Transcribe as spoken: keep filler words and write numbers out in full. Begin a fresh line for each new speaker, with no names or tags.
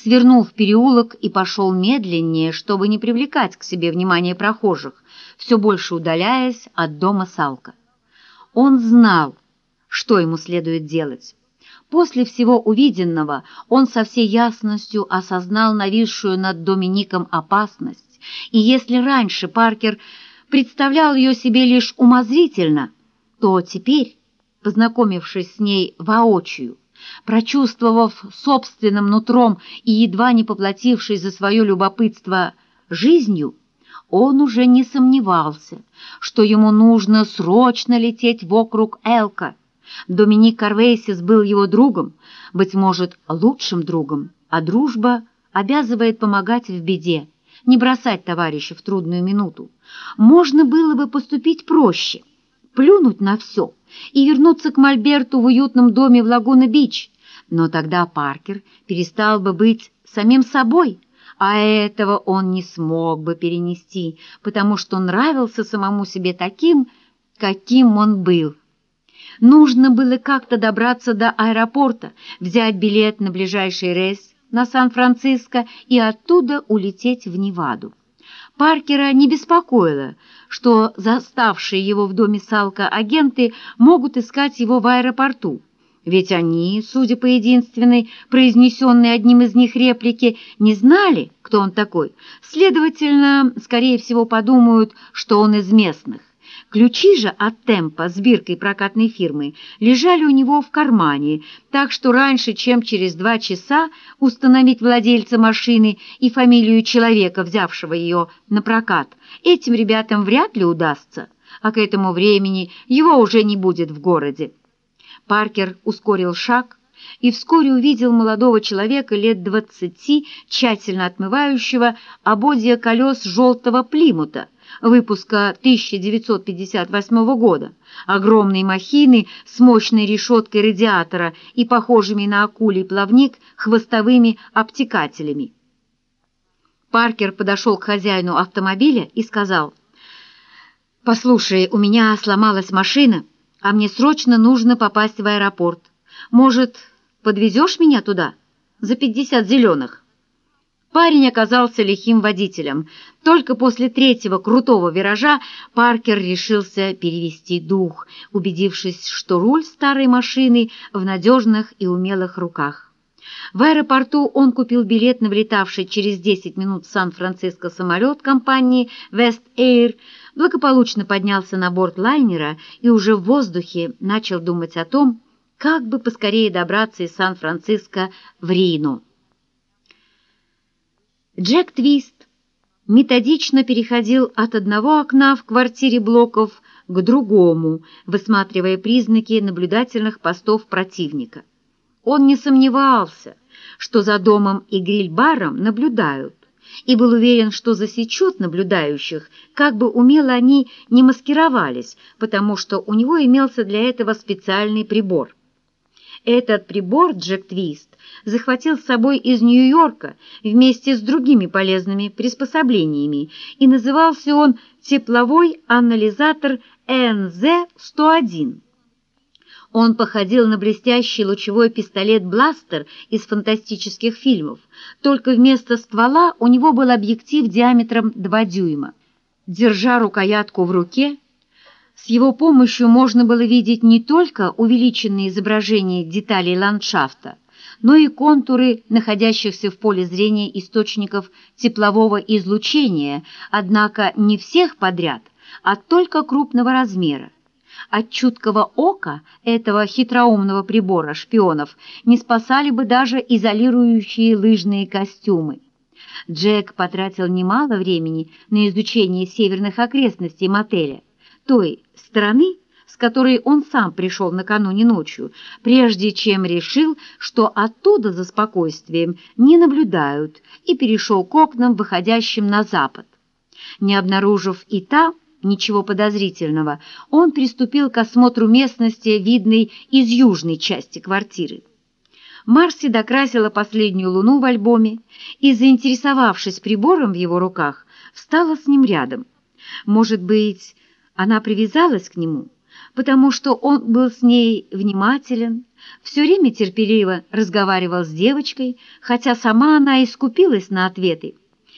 свернул в переулок и пошел медленнее, чтобы не привлекать к себе внимание прохожих, все больше удаляясь от дома Салка. Он знал, что ему следует делать. После всего увиденного он со всей ясностью осознал нависшую над Домиником опасность, и если раньше Паркер представлял ее себе лишь умозрительно, то теперь, познакомившись с ней воочию, прочувствовав собственным нутром и едва не поплатившись за свое любопытство жизнью, он уже не сомневался, что ему нужно срочно лететь вокруг Элка. Доминик Карвейсис был его другом, быть может, лучшим другом, а дружба обязывает помогать в беде, не бросать товарища в трудную минуту. Можно было бы поступить проще, плюнуть на все и вернуться к Мольберту в уютном доме в Лагуна-Бич, но тогда Паркер перестал бы быть самим собой, а этого он не смог бы перенести, потому что нравился самому себе таким, каким он был. Нужно было как-то добраться до аэропорта, взять билет на ближайший рейс на Сан-Франциско и оттуда улететь в Неваду. Паркера не беспокоило, что заставшие его в доме Салка агенты могут искать его в аэропорту, ведь они, судя по единственной, произнесенной одним из них реплике, не знали, кто он такой, следовательно, скорее всего, подумают, что он из местных. Ключи же от Темпа с биркой прокатной фирмы лежали у него в кармане, так что раньше, чем через два часа установить владельца машины и фамилию человека, взявшего ее на прокат, этим ребятам вряд ли удастся, а к этому времени его уже не будет в городе. Паркер ускорил шаг и вскоре увидел молодого человека лет двадцати, тщательно отмывающего ободья колес желтого Плимута, выпуска тысяча девятьсот пятьдесят восьмого года, огромной махины с мощной решеткой радиатора и похожими на акулий плавник хвостовыми обтекателями. Паркер подошел к хозяину автомобиля и сказал: «Послушай, у меня сломалась машина, а мне срочно нужно попасть в аэропорт. Может, подвезешь меня туда за пятьдесят зеленых?» Парень оказался лихим водителем. Только после третьего крутого виража Паркер решился перевести дух, убедившись, что руль старой машины в надежных и умелых руках. В аэропорту он купил билет на вылетавший через десять минут в Сан-Франциско самолет компании West Air, благополучно поднялся на борт лайнера и уже в воздухе начал думать о том, как бы поскорее добраться из Сан-Франциско в Рино. Джек Твист методично переходил от одного окна в квартире Блоков к другому, высматривая признаки наблюдательных постов противника. Он не сомневался, что за домом и гриль-баром наблюдают, и был уверен, что засечет наблюдающих, как бы умело они не маскировались, потому что у него имелся для этого специальный прибор. Этот прибор Джек Твист захватил с собой из Нью-Йорка вместе с другими полезными приспособлениями, и назывался он тепловой анализатор эн зэ сто один. Он походил на блестящий лучевой пистолет-бластер из фантастических фильмов, только вместо ствола у него был объектив диаметром два дюйма. Держа рукоятку в руке, с его помощью можно было видеть не только увеличенные изображения деталей ландшафта, но и контуры находящихся в поле зрения источников теплового излучения, однако не всех подряд, а только крупного размера. От чуткого ока этого хитроумного прибора шпионов не спасали бы даже изолирующие лыжные костюмы. Джек потратил немало времени на изучение северных окрестностей мотеля, той стороны, с которой он сам пришел накануне ночью, прежде чем решил, что оттуда за спокойствием не наблюдают, и перешел к окнам, выходящим на запад. Не обнаружив и там ничего подозрительного, он приступил к осмотру местности, видной из южной части квартиры. Марси докрасила последнюю луну в альбоме и, заинтересовавшись прибором в его руках, встала с ним рядом. Может быть, она привязалась к нему? потому что он был с ней внимателен, все время терпеливо разговаривал с девочкой, хотя сама она и скупилась на ответы